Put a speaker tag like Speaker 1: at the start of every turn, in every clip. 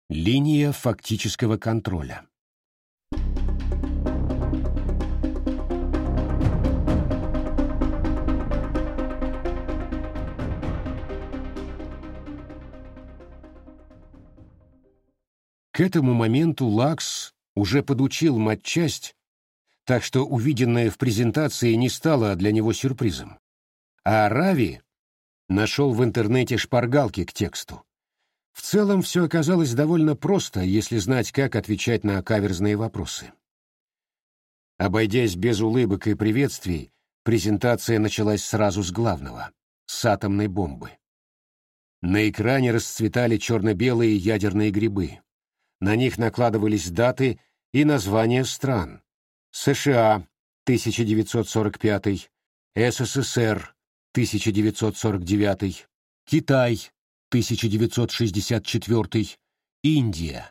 Speaker 1: Линия фактического контроля. К этому моменту Лакс уже подучил матчасть, так что увиденное в презентации не стало для него сюрпризом. А Рави нашел в интернете шпаргалки к тексту. В целом все оказалось довольно просто, если знать, как отвечать на каверзные вопросы. Обойдясь без улыбок и приветствий, презентация началась сразу с главного — с атомной бомбы. На экране расцветали черно-белые ядерные грибы. На них накладывались даты и названия стран: США 1945, СССР 1949, Китай 1964, Индия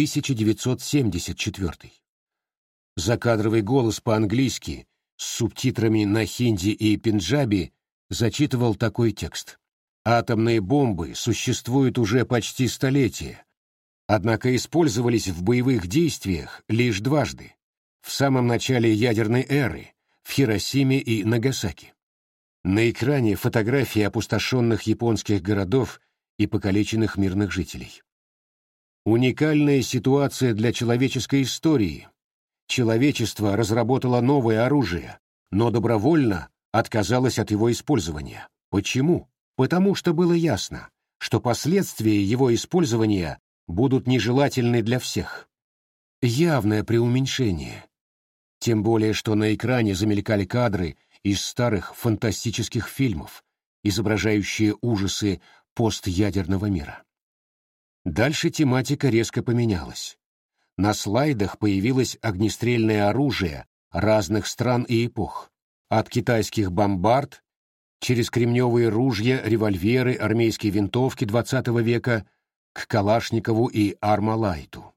Speaker 1: 1974. Закадровый голос по-английски с субтитрами на хинди и пенджаби зачитывал такой текст: «Атомные бомбы существуют уже почти столетие, однако использовались в боевых действиях лишь дважды: в самом начале ядерной эры, в Хиросиме и Нагасаки». На экране фотографии опустошенных японских городов и покалеченных мирных жителей. Уникальная ситуация для человеческой истории. Человечество разработало новое оружие, но добровольно отказалось от его использования. Почему? Потому что было ясно, что последствия его использования будут нежелательны для всех. Явное преуменьшение. Тем более, что на экране замелькали кадры из старых фантастических фильмов, изображающие ужасы постядерного мира. Дальше тематика резко поменялась. На слайдах появилось огнестрельное оружие разных стран и эпох, от китайских бомбард через кремневые ружья, револьверы, армейские винтовки XX века к Калашникову и Армалайту.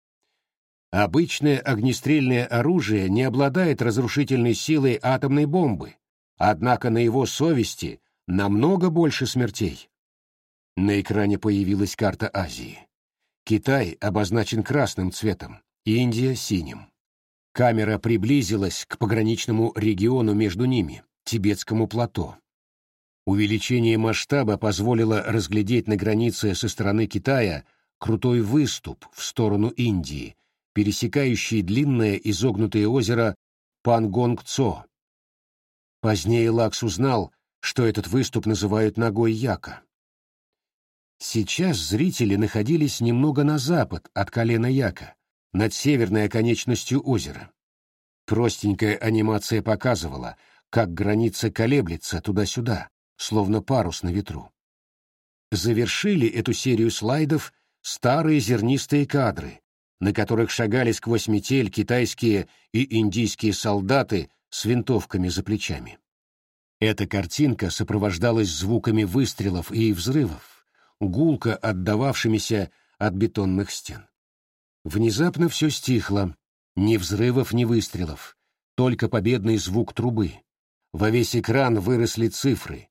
Speaker 1: Обычное огнестрельное оружие не обладает разрушительной силой атомной бомбы, однако на его совести намного больше смертей. На экране появилась карта Азии. Китай обозначен красным цветом, Индия — синим. Камера приблизилась к пограничному региону между ними, Тибетскому плато. Увеличение масштаба позволило разглядеть на границе со стороны Китая крутой выступ в сторону Индии, пересекающий длинное изогнутое озеро Пангонгцо. Позднее Лакс узнал, что этот выступ называют ногой Яка. Сейчас зрители находились немного на запад от колена Яка, над северной оконечностью озера. Простенькая анимация показывала, как граница колеблется туда-сюда, словно парус на ветру. Завершили эту серию слайдов старые зернистые кадры, на которых шагали сквозь метель китайские и индийские солдаты с винтовками за плечами. Эта картинка сопровождалась звуками выстрелов и взрывов, гулко отдававшимися от бетонных стен. Внезапно все стихло. Ни взрывов, ни выстрелов, только победный звук трубы. Во весь экран выросли цифры: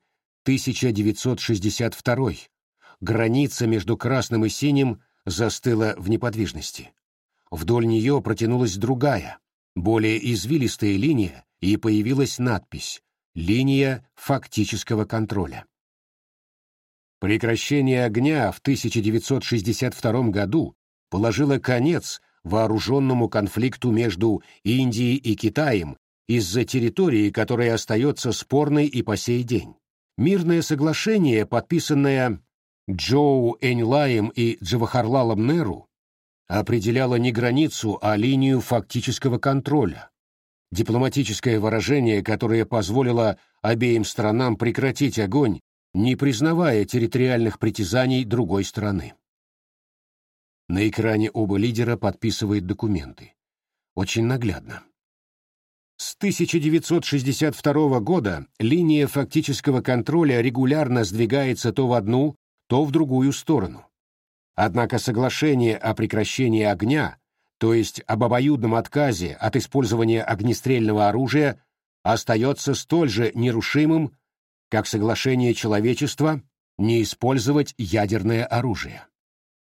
Speaker 1: 1962. Граница между красным и синим застыла в неподвижности. Вдоль нее протянулась другая, более извилистая линия, и появилась надпись: «Линия фактического контроля». Прекращение огня в 1962 году положило конец вооруженному конфликту между Индией и Китаем из-за территории, которая остается спорной и по сей день. Мирное соглашение, подписанное Джоу Эньлаем и Джавахарлалом Неру, определяло не границу, а линию фактического контроля. Дипломатическое выражение, которое позволило обеим сторонам прекратить огонь, не признавая территориальных притязаний другой стороны. На экране оба лидера подписывают документы. Очень наглядно. С 1962 года линия фактического контроля регулярно сдвигается то в одну, то в другую сторону. Однако соглашение о прекращении огня, то есть об обоюдном отказе от использования огнестрельного оружия, остается столь же нерушимым, как соглашение человечества не использовать ядерное оружие.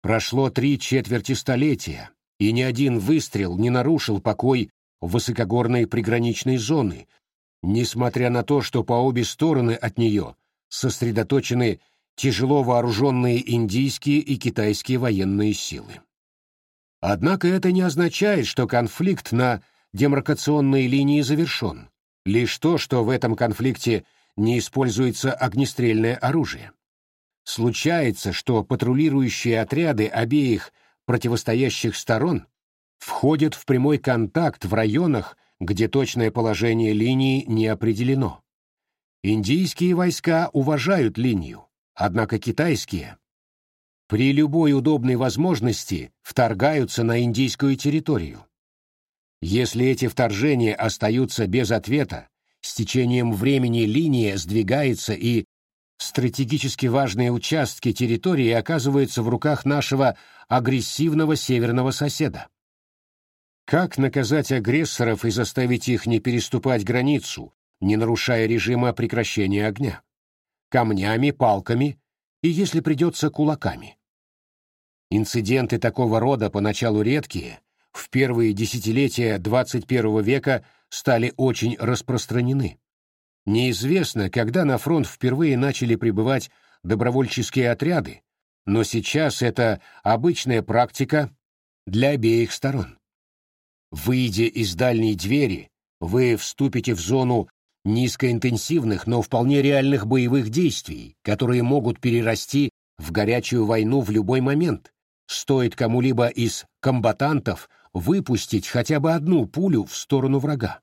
Speaker 1: Прошло 3/4 столетия, и ни один выстрел не нарушил покой высокогорной приграничной зоны, несмотря на то, что по обе стороны от нее сосредоточены тяжело вооруженные индийские и китайские военные силы. Однако это не означает, что конфликт на демаркационной линии завершен. Лишь то, что в этом конфликте не используется огнестрельное оружие. Случается, что патрулирующие отряды обеих противостоящих сторон входят в прямой контакт в районах, где точное положение линии не определено. Индийские войска уважают линию, однако китайские при любой удобной возможности вторгаются на индийскую территорию. Если эти вторжения остаются без ответа, с течением времени линия сдвигается, и стратегически важные участки территории оказываются в руках нашего агрессивного северного соседа. Как наказать агрессоров и заставить их не переступать границу, не нарушая режима прекращения огня? Камнями, палками и, если придется, кулаками. Инциденты такого рода поначалу редкие, в первые десятилетия XXI века стали очень распространены. Неизвестно, когда на фронт впервые начали прибывать добровольческие отряды, но сейчас это обычная практика для обеих сторон. Выйдя из дальней двери, вы вступите в зону низкоинтенсивных, но вполне реальных боевых действий, которые могут перерасти в горячую войну в любой момент. Стоит кому-либо из комбатантов выпустить хотя бы одну пулю в сторону врага.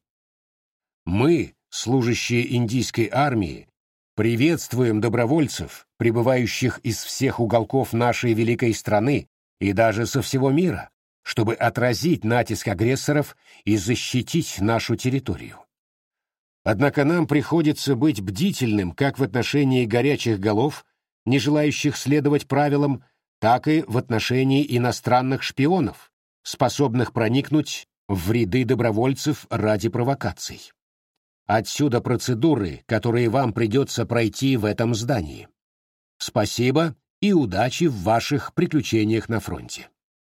Speaker 1: Мы, служащие индийской армии, приветствуем добровольцев, прибывающих из всех уголков нашей великой страны и даже со всего мира, чтобы отразить натиск агрессоров и защитить нашу территорию. Однако нам приходится быть бдительным как в отношении горячих голов, не желающих следовать правилам, так и в отношении иностранных шпионов, способных проникнуть в ряды добровольцев ради провокаций. Отсюда процедуры, которые вам придется пройти в этом здании. Спасибо и удачи в ваших приключениях на фронте.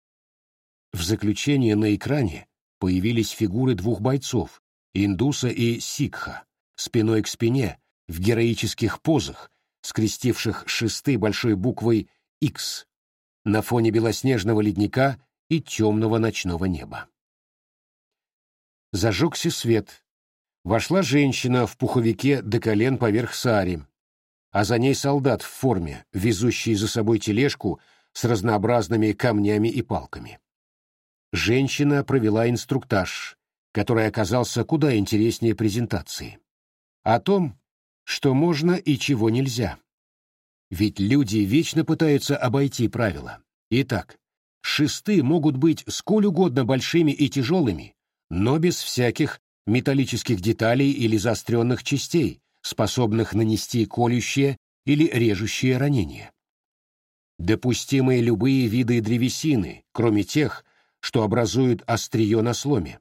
Speaker 1: В заключение на экране появились фигуры двух бойцов, индуса и сикха, спиной к спине, в героических позах, скрестивших шесты большой буквой X на фоне белоснежного ледника и темного ночного неба. Зажегся свет. Вошла женщина в пуховике до колен поверх сари, а за ней солдат в форме, везущий за собой тележку с разнообразными камнями и палками. Женщина провела инструктаж, который оказался куда интереснее презентации. О том, что можно и чего нельзя. Ведь люди вечно пытаются обойти правила. Итак, шесты могут быть сколь угодно большими и тяжелыми, но без всяких металлических деталей или заостренных частей, способных нанести колющее или режущее ранение. Допустимы любые виды древесины, кроме тех, что образуют острие на сломе.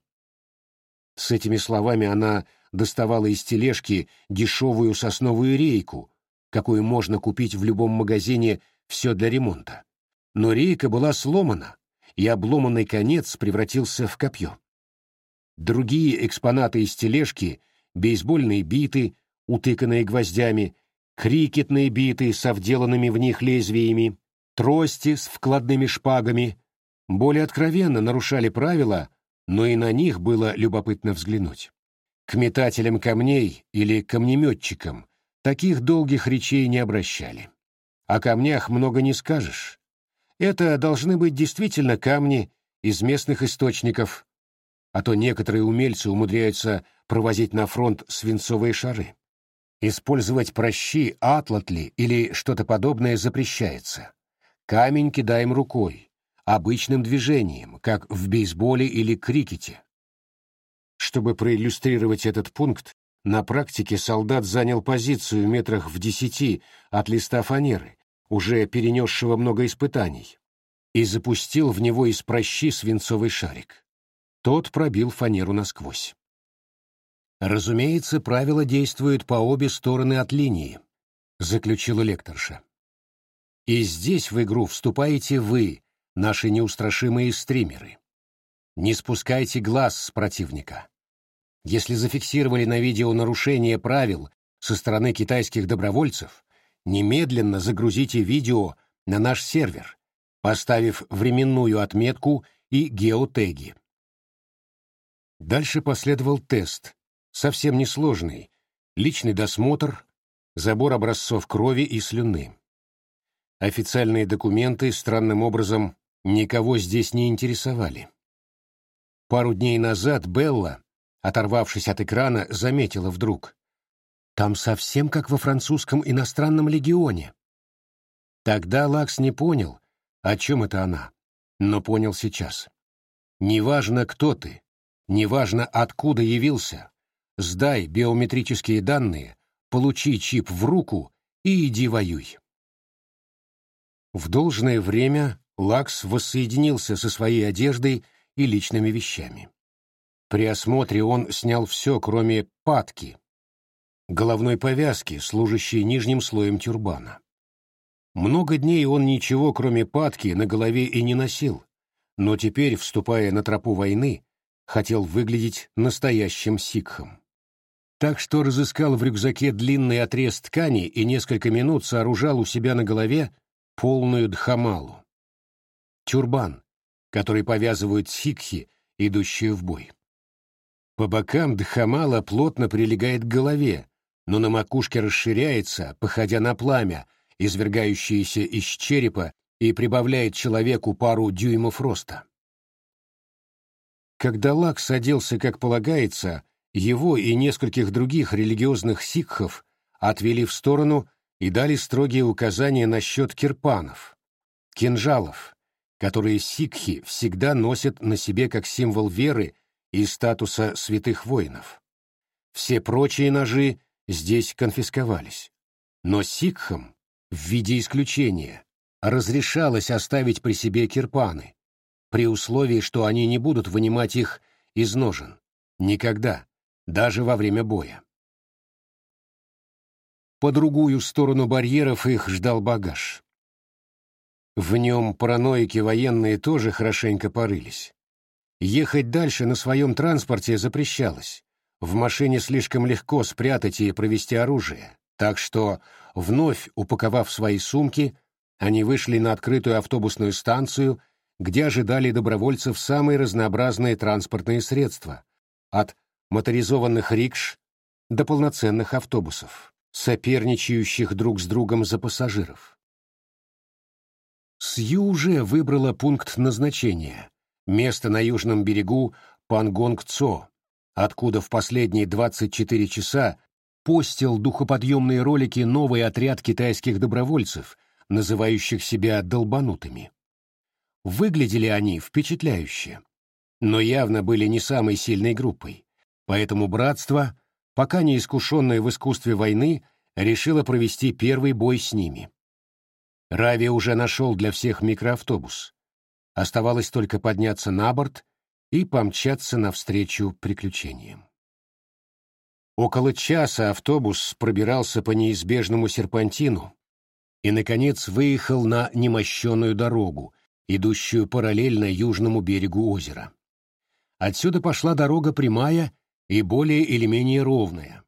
Speaker 1: С этими словами она доставала из тележки дешевую сосновую рейку, какую можно купить в любом магазине «Все для ремонта». Но рейка была сломана, и обломанный конец превратился в копье. Другие экспонаты из тележки — бейсбольные биты, утыканные гвоздями, крикетные биты со вделанными в них лезвиями, трости с вкладными шпагами — более откровенно нарушали правила, но и на них было любопытно взглянуть. К метателям камней или камнеметчикам таких долгих речей не обращали. О камнях много не скажешь. Это должны быть действительно камни из местных источников, а то некоторые умельцы умудряются провозить на фронт свинцовые шары. Использовать пращи, атлатли или что-то подобное запрещается. Камень кидаем рукой, обычным движением, как в бейсболе или крикете. Чтобы проиллюстрировать этот пункт, на практике солдат занял позицию метрах в 10 от листа фанеры, уже перенесшего много испытаний, и запустил в него из пращи свинцовый шарик. Тот пробил фанеру насквозь. «Разумеется, правила действуют по обе стороны от линии», — заключила лекторша. И здесь в игру вступаете вы, наши неустрашимые стримеры. Не спускайте глаз с противника. Если зафиксировали на видео нарушение правил со стороны китайских добровольцев, немедленно загрузите видео на наш сервер, поставив временную отметку и геотеги. Дальше последовал тест, совсем несложный, личный досмотр, забор образцов крови и слюны. Официальные документы странным образом никого здесь не интересовали. Пару дней назад Белла, оторвавшись от экрана, заметила вдруг: «Там совсем как во французском иностранном легионе». Тогда Лакс не понял, о чем это она, но понял сейчас. Неважно, кто ты, неважно, откуда явился, сдай биометрические данные, получи чип в руку и иди воюй. В должное время Лакс воссоединился со своей одеждой и личными вещами. При осмотре он снял все, кроме патки, головной повязки, служащей нижним слоем тюрбана. Много дней он ничего, кроме патки, на голове и не носил, но теперь, вступая на тропу войны, хотел выглядеть настоящим сикхом. Так что разыскал в рюкзаке длинный отрез ткани и несколько минут сооружал у себя на голове полную дхамалу. Тюрбан, который повязывают сикхи, идущие в бой. По бокам дхамала плотно прилегает к голове, но на макушке расширяется, походя на пламя, извергающееся из черепа, и прибавляет человеку пару дюймов роста. Когда Лакс оделся, как полагается, его и нескольких других религиозных сикхов отвели в сторону и дали строгие указания насчет кирпанов, кинжалов, которые сикхи всегда носят на себе как символ веры и статуса святых воинов. Все прочие ножи здесь конфисковались. Но сикхам, в виде исключения, разрешалось оставить при себе кирпаны, при условии, что они не будут вынимать их из ножен. Никогда, даже во время боя. По другую сторону барьеров их ждал багаж. В нем параноики военные тоже хорошенько порылись. Ехать дальше на своем транспорте запрещалось. В машине слишком легко спрятать и провести оружие, так что, вновь упаковав свои сумки, они вышли на открытую автобусную станцию, где ожидали добровольцев самые разнообразные транспортные средства, от моторизованных рикш до полноценных автобусов, соперничающих друг с другом за пассажиров. Сью уже выбрала пункт назначения — место на южном берегу Пангонг-Цо, откуда в последние 24 часа постил духоподъемные ролики новый отряд китайских добровольцев, называющих себя долбанутыми. Выглядели они впечатляюще, но явно были не самой сильной группой, поэтому братство, пока не искушенное в искусстве войны, решило провести первый бой с ними. Рави уже нашел для всех микроавтобус. Оставалось только подняться на борт и помчаться навстречу приключениям. Около часа автобус пробирался по неизбежному серпантину и, наконец, выехал на немощенную дорогу, идущую параллельно южному берегу озера. Отсюда пошла дорога прямая и более или менее ровная.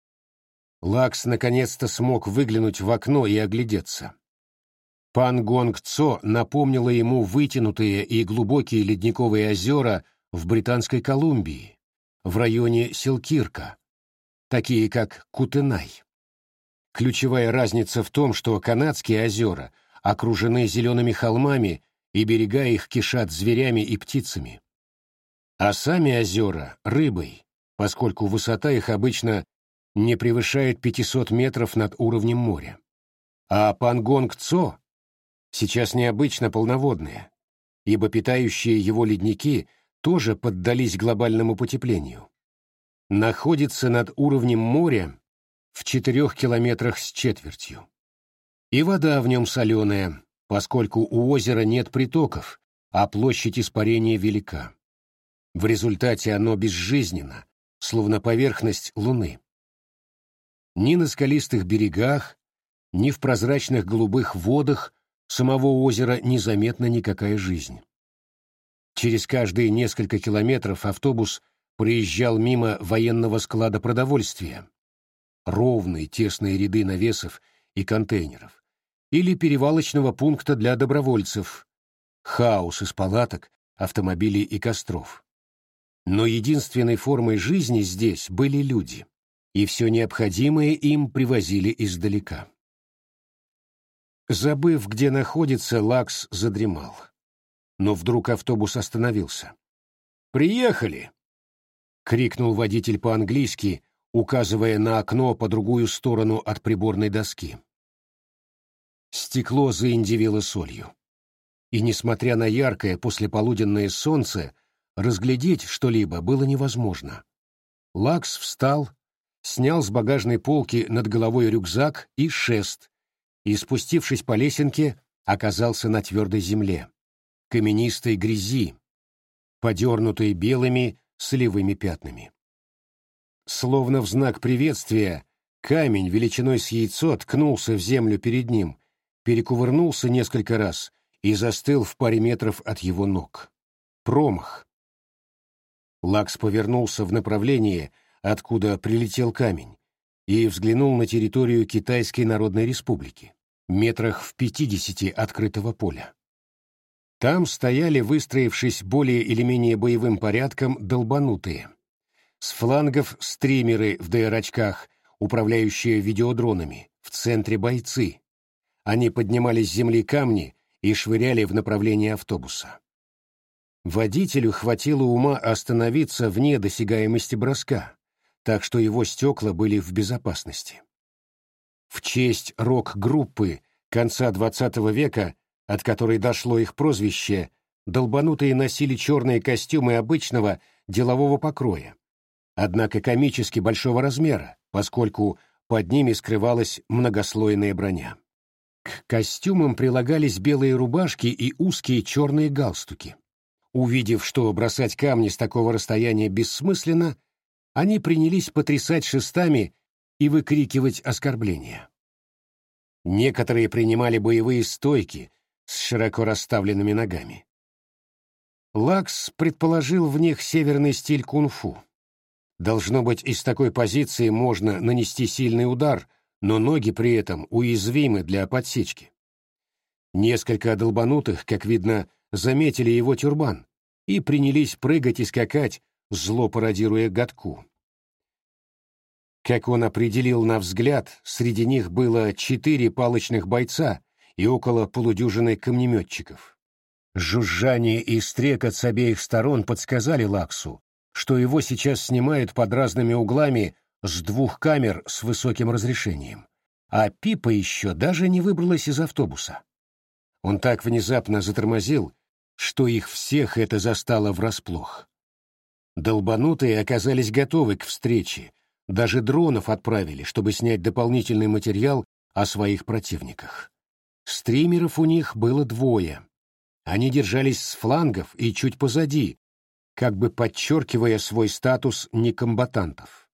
Speaker 1: Лакс наконец-то смог выглянуть в окно и оглядеться. Пангонг-Цо напомнила ему вытянутые и глубокие ледниковые озера в Британской Колумбии, в районе Селкирка, такие как Кутенай. Ключевая разница в том, что канадские озера окружены зелеными холмами, и берега их кишат зверями и птицами. А сами озера — рыбой, поскольку высота их обычно не превышает 500 метров над уровнем моря. А Пангонг-Цо сейчас необычно полноводное, ибо питающие его ледники тоже поддались глобальному потеплению. Находится над уровнем моря в 4 километрах с четвертью. И вода в нем соленая, поскольку у озера нет притоков, а площадь испарения велика. В результате оно безжизненно, словно поверхность Луны. Ни на скалистых берегах, ни в прозрачных голубых водах самого озера незаметна никакая жизнь. Через каждые несколько километров автобус проезжал мимо военного склада продовольствия, ровные тесные ряды навесов и контейнеров, или перевалочного пункта для добровольцев, хаос из палаток, автомобилей и костров. Но единственной формой жизни здесь были люди, и все необходимое им привозили издалека. Забыв, где находится, Лакс задремал. Но вдруг автобус остановился. «Приехали!» — крикнул водитель по-английски, указывая на окно по другую сторону от приборной доски. Стекло заиндевело солью. И, несмотря на яркое послеполуденное солнце, разглядеть что-либо было невозможно. Лакс встал, снял с багажной полки над головой рюкзак и шест, и, спустившись по лесенке, оказался на твердой земле, каменистой грязи, подернутой белыми солевыми пятнами. Словно в знак приветствия, камень величиной с яйцо ткнулся в землю перед ним, перекувырнулся несколько раз и застыл в паре метров от его ног. Промах. Лакс повернулся в направлении, откуда прилетел камень, и взглянул на территорию Китайской Народной Республики, метрах в 50 открытого поля. Там стояли, выстроившись более или менее боевым порядком, долбанутые. С флангов стримеры в ДР-очках, управляющие видеодронами, в центре бойцы. Они поднимали с земли камни и швыряли в направлении автобуса. Водителю хватило ума остановиться вне досягаемости броска, так что его стекла были в безопасности. В честь рок-группы конца XX века, от которой дошло их прозвище, долбанутые носили черные костюмы обычного делового покроя, однако комически большого размера, поскольку под ними скрывалась многослойная броня. К костюмам прилагались белые рубашки и узкие черные галстуки. Увидев, что бросать камни с такого расстояния бессмысленно, они принялись потрясать шестами и выкрикивать оскорбления. Некоторые принимали боевые стойки с широко расставленными ногами. Лакс предположил в них северный стиль кунг-фу. Должно быть, из такой позиции можно нанести сильный удар, но ноги при этом уязвимы для подсечки. Несколько долбанутых, как видно, заметили его тюрбан и принялись прыгать и скакать, зло пародируя гадку. Как он определил на взгляд, среди них было 4 палочных бойца и около полудюжины камнеметчиков. Жужжание и стрекот с обеих сторон подсказали Лаксу, что его сейчас снимают под разными углами с 2 камер с высоким разрешением, а Пипа еще даже не выбралась из автобуса. Он так внезапно затормозил, что их всех это застало врасплох. Долбанутые оказались готовы к встрече, даже дронов отправили, чтобы снять дополнительный материал о своих противниках. Стримеров у них было 2. Они держались с флангов и чуть позади, как бы подчеркивая свой статус некомбатантов.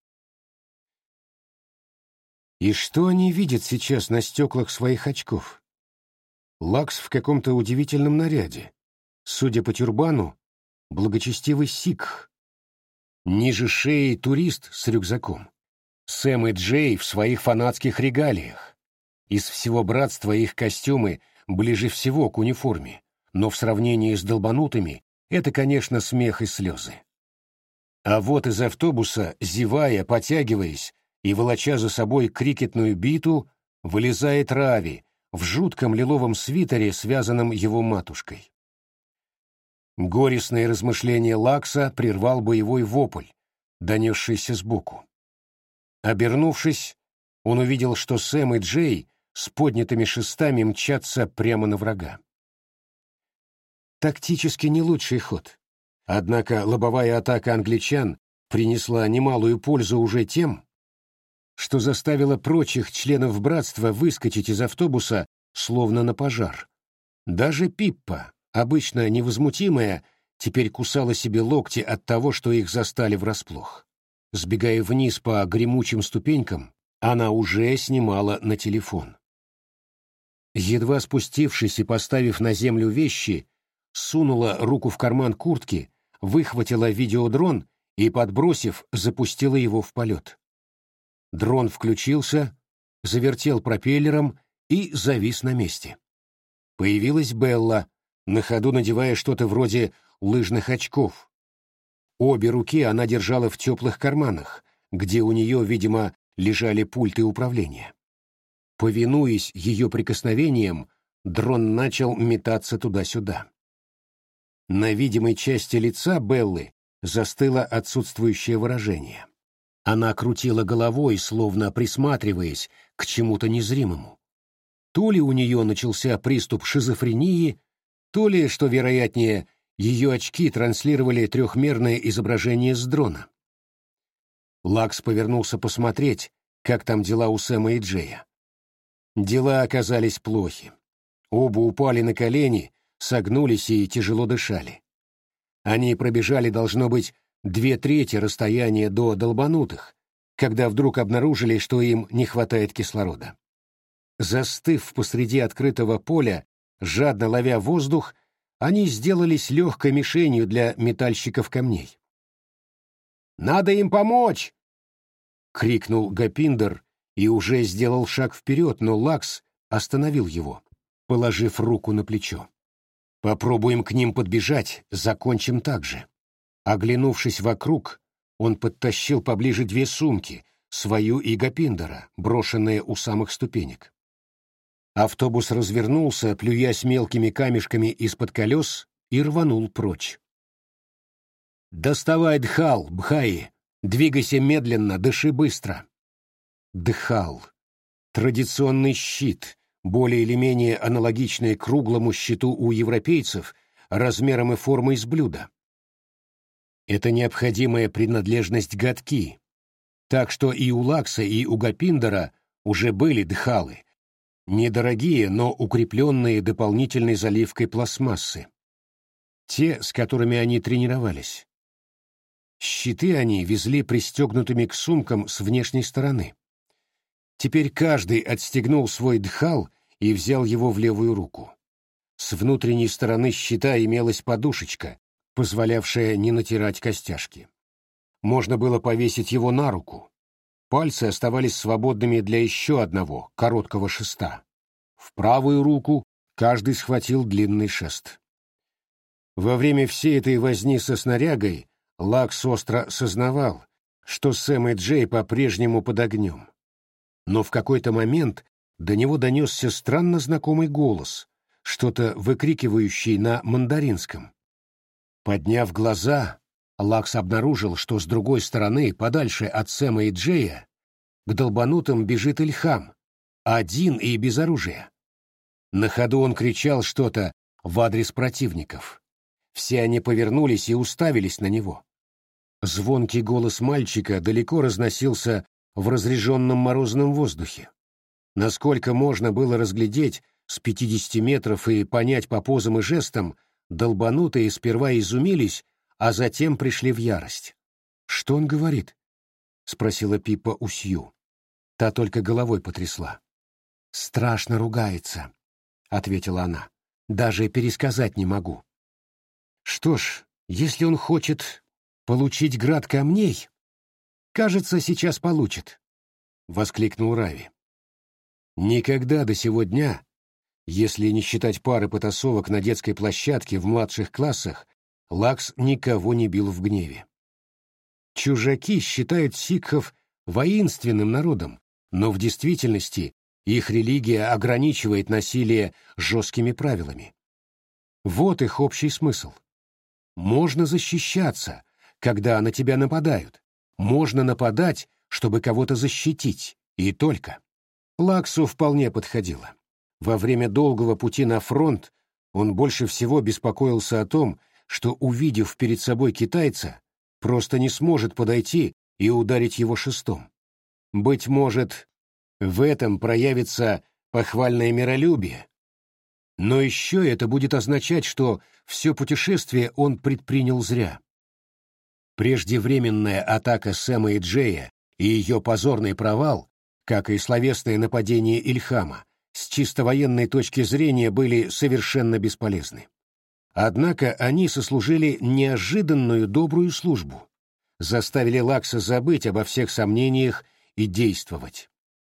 Speaker 1: И что они видят сейчас на стеклах своих очков? Лакс в каком-то удивительном наряде. Судя по тюрбану, благочестивый сикх. Ниже шеи турист с рюкзаком. Сэм и Джей в своих фанатских регалиях. Из всего братства их костюмы ближе всего к униформе, но в сравнении с долбанутыми это, конечно, смех и слезы. А вот из автобуса, зевая, потягиваясь и волоча за собой крикетную биту, вылезает Рави в жутком лиловом свитере, связанном его матушкой. Горестное размышление Лакса прервал боевой вопль, донесшийся сбоку. Обернувшись, он увидел, что Сэм и Джей с поднятыми шестами мчатся прямо на врага. Тактически не лучший ход. Однако лобовая атака англичан принесла немалую пользу уже тем, что заставила прочих членов братства выскочить из автобуса словно на пожар. Даже Пиппа, обычно невозмутимая, теперь кусала себе локти от того, что их застали врасплох. Сбегая вниз по гремучим ступенькам, она уже снимала на телефон. Едва спустившись и поставив на землю вещи, сунула руку в карман куртки, выхватила видеодрон и, подбросив, запустила его в полет. Дрон включился, завертел пропеллером и завис на месте. Появилась Белла, на ходу надевая что-то вроде лыжных очков. Обе руки она держала в теплых карманах, где у нее, видимо, лежали пульты управления. Повинуясь ее прикосновениям, дрон начал метаться туда-сюда. На видимой части лица Беллы застыло отсутствующее выражение. Она крутила головой, словно присматриваясь к чему-то незримому. То ли у нее начался приступ шизофрении, то ли, что вероятнее, ее очки транслировали трехмерное изображение с дрона. Лакс повернулся посмотреть, как там дела у Сэма и Джея. Дела оказались плохи. Оба упали на колени, согнулись и тяжело дышали. Они пробежали, должно быть, 2/3 расстояния до долбанутых, когда вдруг обнаружили, что им не хватает кислорода. Застыв посреди открытого поля, жадно ловя воздух, они сделались легкой мишенью для метальщиков камней. «Надо им помочь!» — крикнул Гапиндер и уже сделал шаг вперед, но Лакс остановил его, положив руку на плечо. «Попробуем к ним подбежать, закончим так же». Оглянувшись вокруг, он подтащил поближе 2 сумки, свою и Гапиндера, брошенные у самых ступенек. Автобус развернулся, плюясь мелкими камешками из-под колес, и рванул прочь. «Доставай Дхал, Бхаи! Двигайся медленно, дыши быстро!» Дхал. Традиционный щит, более или менее аналогичный круглому щиту у европейцев, размером и формой с блюда. Это необходимая принадлежность гадки, так что и у Лакса, и у Гапиндера уже были дхалы, недорогие, но укрепленные дополнительной заливкой пластмассы. Те, с которыми они тренировались. Щиты они везли пристегнутыми к сумкам с внешней стороны. Теперь каждый отстегнул свой дхал и взял его в левую руку. С внутренней стороны щита имелась подушечка, позволявшая не натирать костяшки. Можно было повесить его на руку. Пальцы оставались свободными для еще одного, короткого шеста. В правую руку каждый схватил длинный шест. Во время всей этой возни со снарягой Лакс остро сознавал, что Сэм и Джей по-прежнему под огнем. Но в какой-то момент до него донесся странно знакомый голос, что-то выкрикивающий на мандаринском. Подняв глаза, Лакс обнаружил, что с другой стороны, подальше от Сэма и Джея, к долбанутым бежит Ильхам, один и без оружия. На ходу он кричал что-то в адрес противников. Все они повернулись и уставились на него. Звонкий голос мальчика далеко разносился в разреженном морозном воздухе. Насколько можно было разглядеть с 50 метров и понять по позам и жестам, долбанутые сперва изумились, а затем пришли в ярость. «Что он говорит?» — спросила Пиппа у Сью. Та только головой потрясла. «Страшно ругается», — ответила она. «Даже пересказать не могу». «Что ж, если он хочет получить град камней, кажется, сейчас получит», — воскликнул Рави. Никогда до сего дня, если не считать пары потасовок на детской площадке в младших классах, Лакс никого не бил в гневе. Чужаки считают сикхов воинственным народом, но в действительности их религия ограничивает насилие жесткими правилами. Вот их общий смысл. Можно защищаться, когда на тебя нападают. Можно нападать, чтобы кого-то защитить, и только. Лаксу вполне подходило. Во время долгого пути на фронт он больше всего беспокоился о том, что, увидев перед собой китайца, просто не сможет подойти и ударить его шестом. Быть может, в этом проявится похвальное миролюбие. Но еще это будет означать, что все путешествие он предпринял зря. Преждевременная атака Сэма и Джея и ее позорный провал, как и словесное нападение Ильхама, с чисто военной точки зрения были совершенно бесполезны. Однако они сослужили неожиданную добрую службу, заставили Лакса забыть обо всех сомнениях и действовать.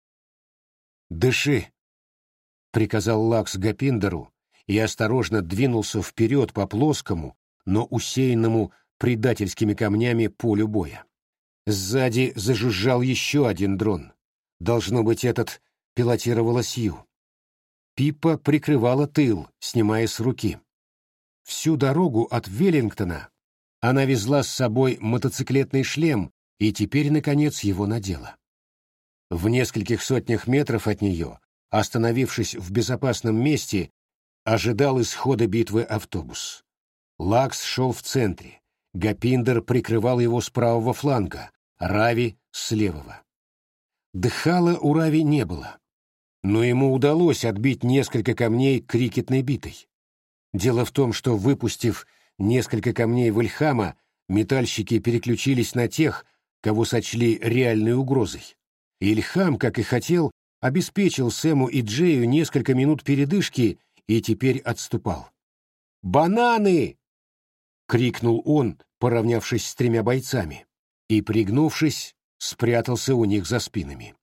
Speaker 1: «Дыши», — приказал Лакс Гапиндеру и осторожно двинулся вперед по плоскому, но усеянному предательскими камнями полю боя. Сзади зажужжал еще один дрон. Должно быть, этот пилотировала Сью. Пиппа прикрывала тыл, снимая с руки. Всю дорогу от Веллингтона она везла с собой мотоциклетный шлем и теперь, наконец, его надела. В нескольких сотнях метров от нее, остановившись в безопасном месте, ожидал исхода битвы автобус. Лакс шел в центре, Гапиндер прикрывал его с правого фланга, Рави — с левого. Дхала у Рави не было, но ему удалось отбить несколько камней крикетной битой. Дело в том, что, выпустив несколько камней в Ильхама, метальщики переключились на тех, кого сочли реальной угрозой. Ильхам, как и хотел, обеспечил Сэму и Джею несколько минут передышки и теперь отступал. «Бананы!» — крикнул он, поравнявшись с 3 бойцами, и, пригнувшись, спрятался у них за спинами.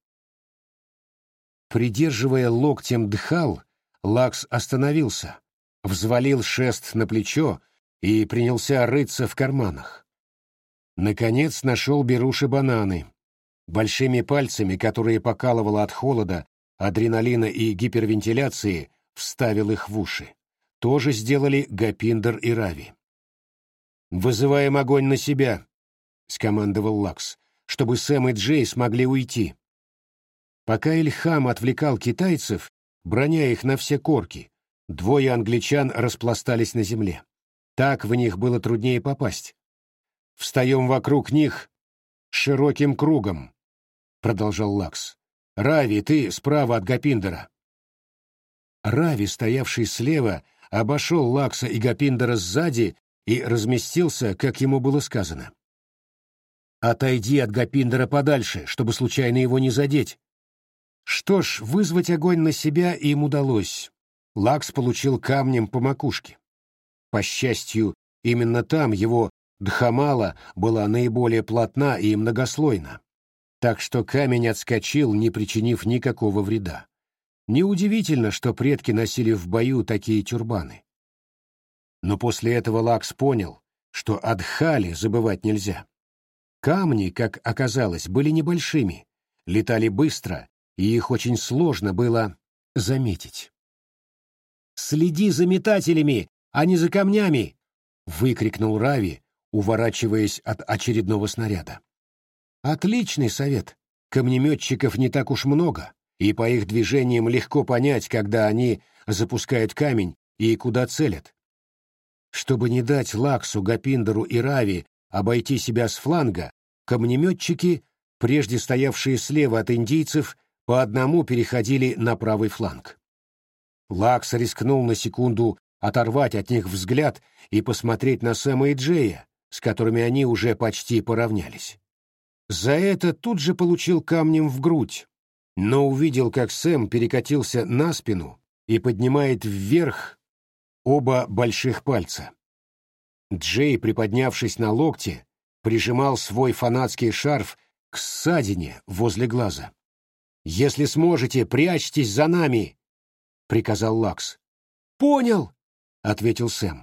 Speaker 1: Придерживая локтем Дхал, Лакс остановился, взвалил шест на плечо и принялся рыться в карманах. Наконец нашел беруши бананы. Большими пальцами, которые покалывало от холода, адреналина и гипервентиляции, вставил их в уши. То же сделали Гапиндер и Рави. «Вызываем огонь на себя», — скомандовал Лакс, чтобы Сэм и Джей смогли уйти. Пока Ильхам отвлекал китайцев, броня их на все корки, 2 англичан распластались на земле. Так в них было труднее попасть. «Встаем вокруг них широким кругом», — продолжал Лакс. «Рави, ты справа от Гапиндера». Рави, стоявший слева, обошел Лакса и Гапиндера сзади и разместился, как ему было сказано. «Отойди от Гапиндера подальше, чтобы случайно его не задеть». Что ж, вызвать огонь на себя им удалось. Лакс получил камнем по макушке. По счастью, именно там его дхамала была наиболее плотна и многослойна, так что камень отскочил, не причинив никакого вреда. Неудивительно, что предки носили в бою такие тюрбаны. Но после этого Лакс понял, что о Дхале забывать нельзя. Камни, как оказалось, были небольшими, летали быстро, и их очень сложно было заметить. «Следи за метателями, а не за камнями!» — выкрикнул Рави, уворачиваясь от очередного снаряда. «Отличный совет. Камнеметчиков не так уж много, и по их движениям легко понять, когда они запускают камень и куда целят. Чтобы не дать Лаксу, Гапиндеру и Рави обойти себя с фланга, камнеметчики, прежде стоявшие слева от индийцев, по одному переходили на правый фланг. Лакс рискнул на секунду оторвать от них взгляд и посмотреть на Сэма и Джея, с которыми они уже почти поравнялись. За это тут же получил камнем в грудь, но увидел, как Сэм перекатился на спину и поднимает вверх оба больших пальца. Джей, приподнявшись на локте, прижимал свой фанатский шарф к ссадине возле глаза. «Если сможете, прячьтесь за нами!» — приказал Лакс. «Понял!» — ответил Сэм.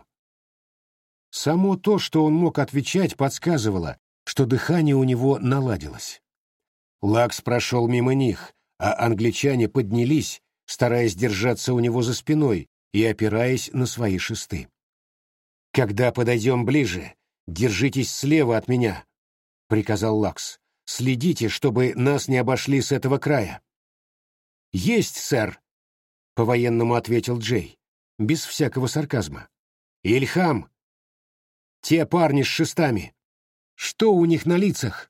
Speaker 1: Само то, что он мог отвечать, подсказывало, что дыхание у него наладилось. Лакс прошел мимо них, а англичане поднялись, стараясь держаться у него за спиной и опираясь на свои шесты. «Когда подойдем ближе, держитесь слева от меня», — приказал Лакс. «Следите, чтобы нас не обошли с этого края». «Есть, сэр», — по-военному ответил Джей, без всякого сарказма. «Ильхам, те парни с шестами, что у них на лицах?»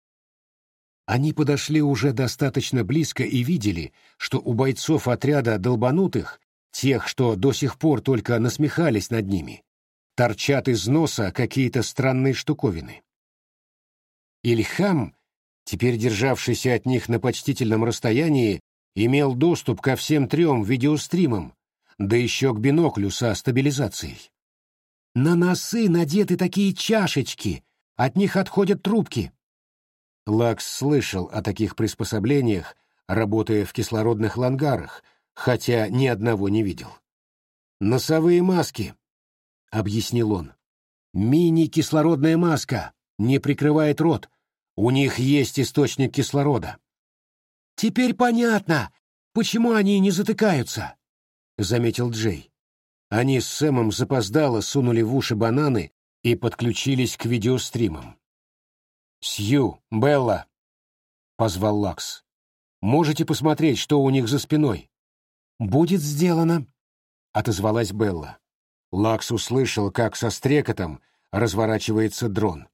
Speaker 1: Они подошли уже достаточно близко и видели, что у бойцов отряда долбанутых, тех, что до сих пор только насмехались над ними, торчат из носа какие-то странные штуковины. Ильхам, теперь державшийся от них на почтительном расстоянии, имел доступ ко всем 3 видеостримам, да еще к биноклю со стабилизацией. На носы надеты такие чашечки, от них отходят трубки. Лакс слышал о таких приспособлениях, работая в кислородных лангарах, хотя ни одного не видел. «Носовые маски», — объяснил он. «Мини-кислородная маска, не прикрывает рот. У них есть источник кислорода». «Теперь понятно, почему они не затыкаются», — заметил Джей. Они с Сэмом запоздало сунули в уши бананы и подключились к видеостримам. «Сью, Белла», — позвал Лакс, — «можете посмотреть, что у них за спиной?» «Будет сделано», — отозвалась Белла. Лакс услышал, как со стрекотом разворачивается дрон.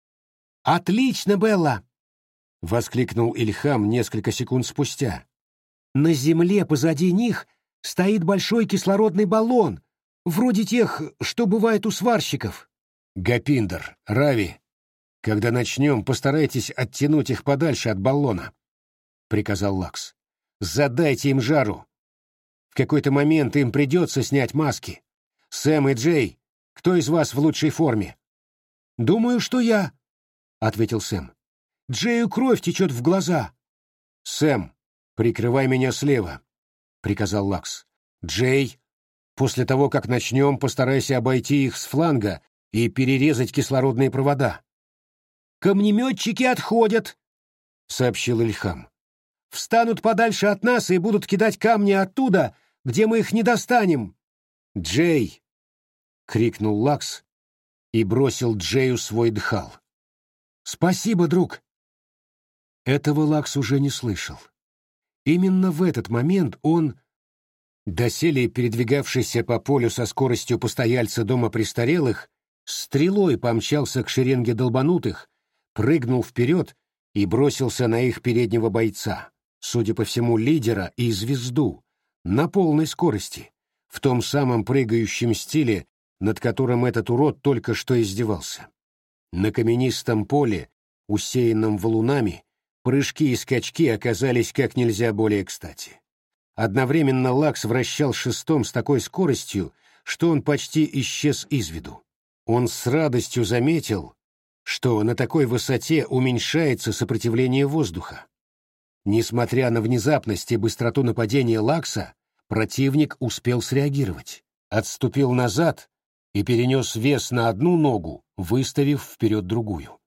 Speaker 1: «Отлично, Белла!» — воскликнул Ильхам несколько секунд спустя. «На земле позади них стоит большой кислородный баллон, вроде тех, что бывает у сварщиков». «Гапиндер, Рави, когда начнем, постарайтесь оттянуть их подальше от баллона», — приказал Лакс. «Задайте им жару. В какой-то момент им придется снять маски. Сэм и Джей, кто из вас в лучшей форме?» «Думаю, что я», — ответил Сэм. «Джею кровь течет в глаза». «Сэм, прикрывай меня слева», — приказал Лакс. «Джей, после того, как начнем, постарайся обойти их с фланга и перерезать кислородные провода». «Камнеметчики отходят», — сообщил Ильхам. «Встанут подальше от нас и будут кидать камни оттуда, где мы их не достанем». «Джей!» — крикнул Лакс и бросил Джею свой дхал. «Спасибо, друг!» Этого Лакс уже не слышал. Именно в этот момент он, доселе передвигавшийся по полю со скоростью постояльца дома престарелых, стрелой помчался к шеренге долбанутых, прыгнул вперед и бросился на их переднего бойца, судя по всему, лидера и звезду, на полной скорости, в том самом прыгающем стиле, над которым этот урод только что издевался. На каменистом поле, усеянном валунами, прыжки и скачки оказались как нельзя более кстати. Одновременно Лакс вращал шестом с такой скоростью, что он почти исчез из виду. Он с радостью заметил, что на такой высоте уменьшается сопротивление воздуха. Несмотря на внезапность и быстроту нападения Лакса, противник успел среагировать, отступил назад и перенес вес на одну ногу, выставив вперед другую.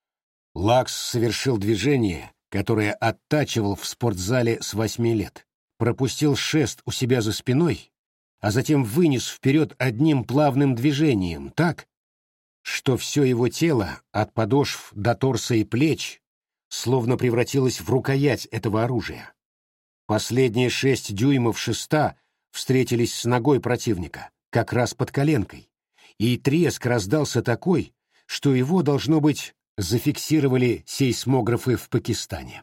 Speaker 1: Лакс совершил движение, которое оттачивал в спортзале с 8 лет, пропустил шест у себя за спиной, а затем вынес вперед одним плавным движением так, что все его тело, от подошв до торса и плеч, словно превратилось в рукоять этого оружия. Последние 6 дюймов шеста встретились с ногой противника, как раз под коленкой, и треск раздался такой, что его, должно быть, зафиксировали сейсмографы в Пакистане.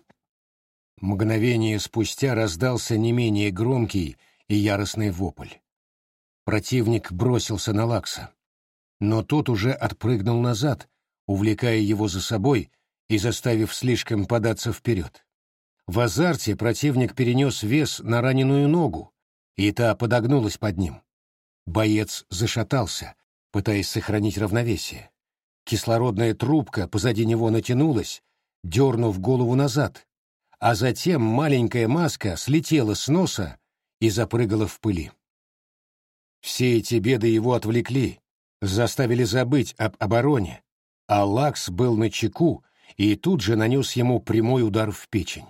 Speaker 1: Мгновение спустя раздался не менее громкий и яростный вопль. Противник бросился на Лакса, но тот уже отпрыгнул назад, увлекая его за собой и заставив слишком податься вперед. В азарте противник перенес вес на раненую ногу, и та подогнулась под ним. Боец зашатался, пытаясь сохранить равновесие. Кислородная трубка позади него натянулась, дернув голову назад, а затем маленькая маска слетела с носа и запрыгала в пыли. Все эти беды его отвлекли, заставили забыть об обороне, а Лакс был начеку и тут же нанес ему прямой удар в печень.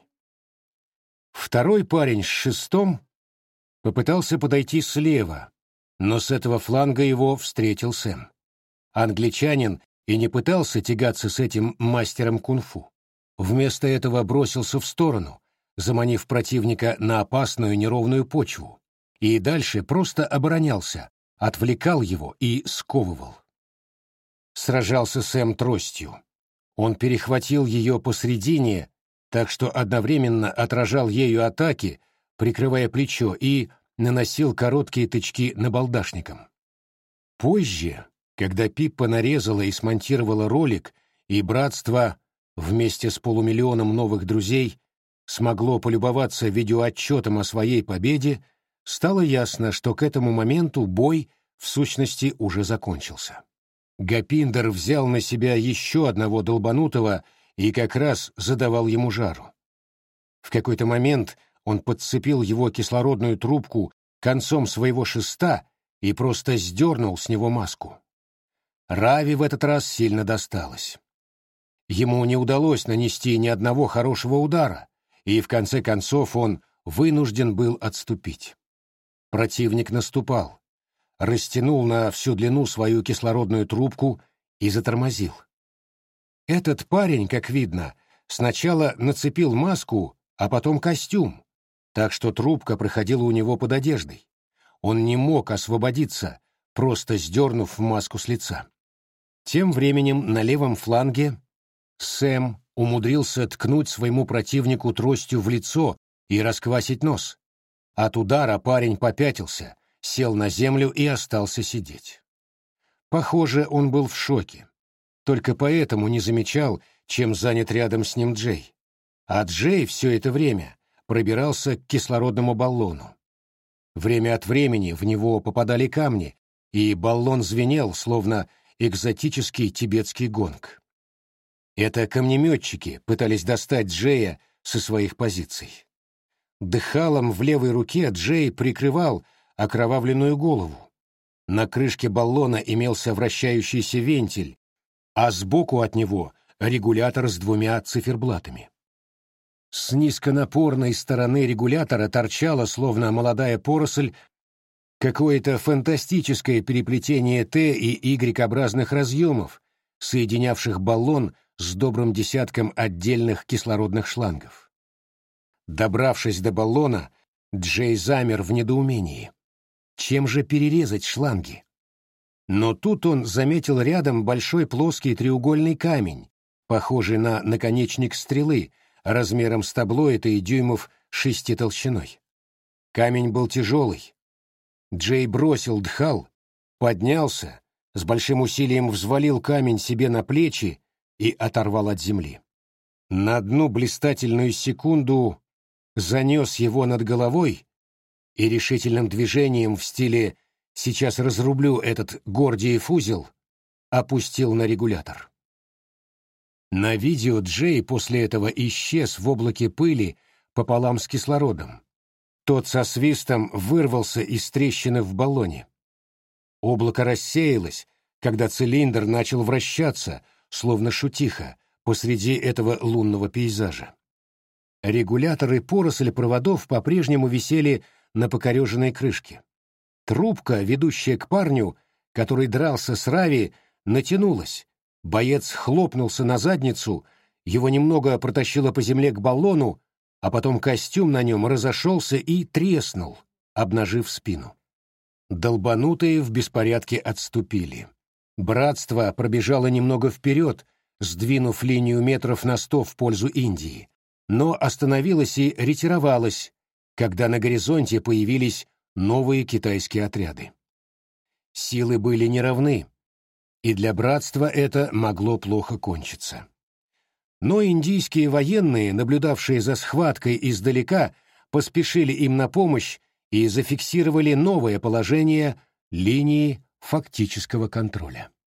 Speaker 1: Второй парень с шестом попытался подойти слева, но с этого фланга его встретил Сэм. Англичанин и не пытался тягаться с этим мастером кунг-фу. Вместо этого бросился в сторону, заманив противника на опасную неровную почву, и дальше просто оборонялся, отвлекал его и сковывал. Сражался Сэм тростью. Он перехватил ее посредине, так что одновременно отражал ею атаки, прикрывая плечо, и наносил короткие тычки набалдашником. Позже, когда Пиппа нарезала и смонтировала ролик, и братство вместе с полумиллионом новых друзей смогло полюбоваться видеоотчетом о своей победе, стало ясно, что к этому моменту бой в сущности уже закончился. Гапиндер взял на себя еще одного долбанутого и как раз задавал ему жару. В какой-то момент он подцепил его кислородную трубку концом своего шеста и просто сдернул с него маску. Рави в этот раз сильно досталось. Ему не удалось нанести ни одного хорошего удара, и в конце концов он вынужден был отступить. Противник наступал, растянул на всю длину свою кислородную трубку и затормозил. Этот парень, как видно, сначала нацепил маску, а потом костюм, так что трубка проходила у него под одеждой. Он не мог освободиться, просто сдернув маску с лица. Тем временем на левом фланге Сэм умудрился ткнуть своему противнику тростью в лицо и расквасить нос. От удара парень попятился, сел на землю и остался сидеть. Похоже, он был в шоке. Только поэтому не замечал, чем занят рядом с ним Джей. А Джей все это время пробирался к кислородному баллону. Время от времени в него попадали камни, и баллон звенел, словно экзотический тибетский гонг. Это камнеметчики пытались достать Джея со своих позиций. Дыхалом в левой руке Джей прикрывал окровавленную голову. На крышке баллона имелся вращающийся вентиль, а сбоку от него регулятор с двумя циферблатами. С низконапорной стороны регулятора торчала, словно молодая поросль, какое-то фантастическое переплетение Т и Y-образных разъемов, соединявших баллон с добрым десятком отдельных кислородных шлангов. Добравшись до баллона, Джей замер в недоумении. Чем же перерезать шланги? Но тут он заметил рядом большой плоский треугольный камень, похожий на наконечник стрелы, размером с таблоид и дюймов 6 толщиной. Камень был тяжелый. Джей бросил дхал, поднялся, с большим усилием взвалил камень себе на плечи и оторвал от земли. На одну блистательную секунду занес его над головой и решительным движением в стиле «сейчас разрублю этот Гордиев узел» опустил на регулятор. На видео Джей после этого исчез в облаке пыли пополам с кислородом. Тот со свистом вырвался из трещины в баллоне. Облако рассеялось, когда цилиндр начал вращаться, словно шутиха, посреди этого лунного пейзажа. Регуляторы и поросль проводов по-прежнему висели на покореженной крышке. Трубка, ведущая к парню, который дрался с Рави, натянулась. Боец хлопнулся на задницу, его немного протащило по земле к баллону, а потом костюм на нем разошелся и треснул, обнажив спину. Долбанутые в беспорядке отступили. Братство пробежало немного вперед, сдвинув линию метров на 100 в пользу Индии, но остановилось и ретировалось, когда на горизонте появились новые китайские отряды. Силы были неравны, и для братства это могло плохо кончиться. Но индийские военные, наблюдавшие за схваткой издалека, поспешили им на помощь и зафиксировали новое положение линии фактического контроля.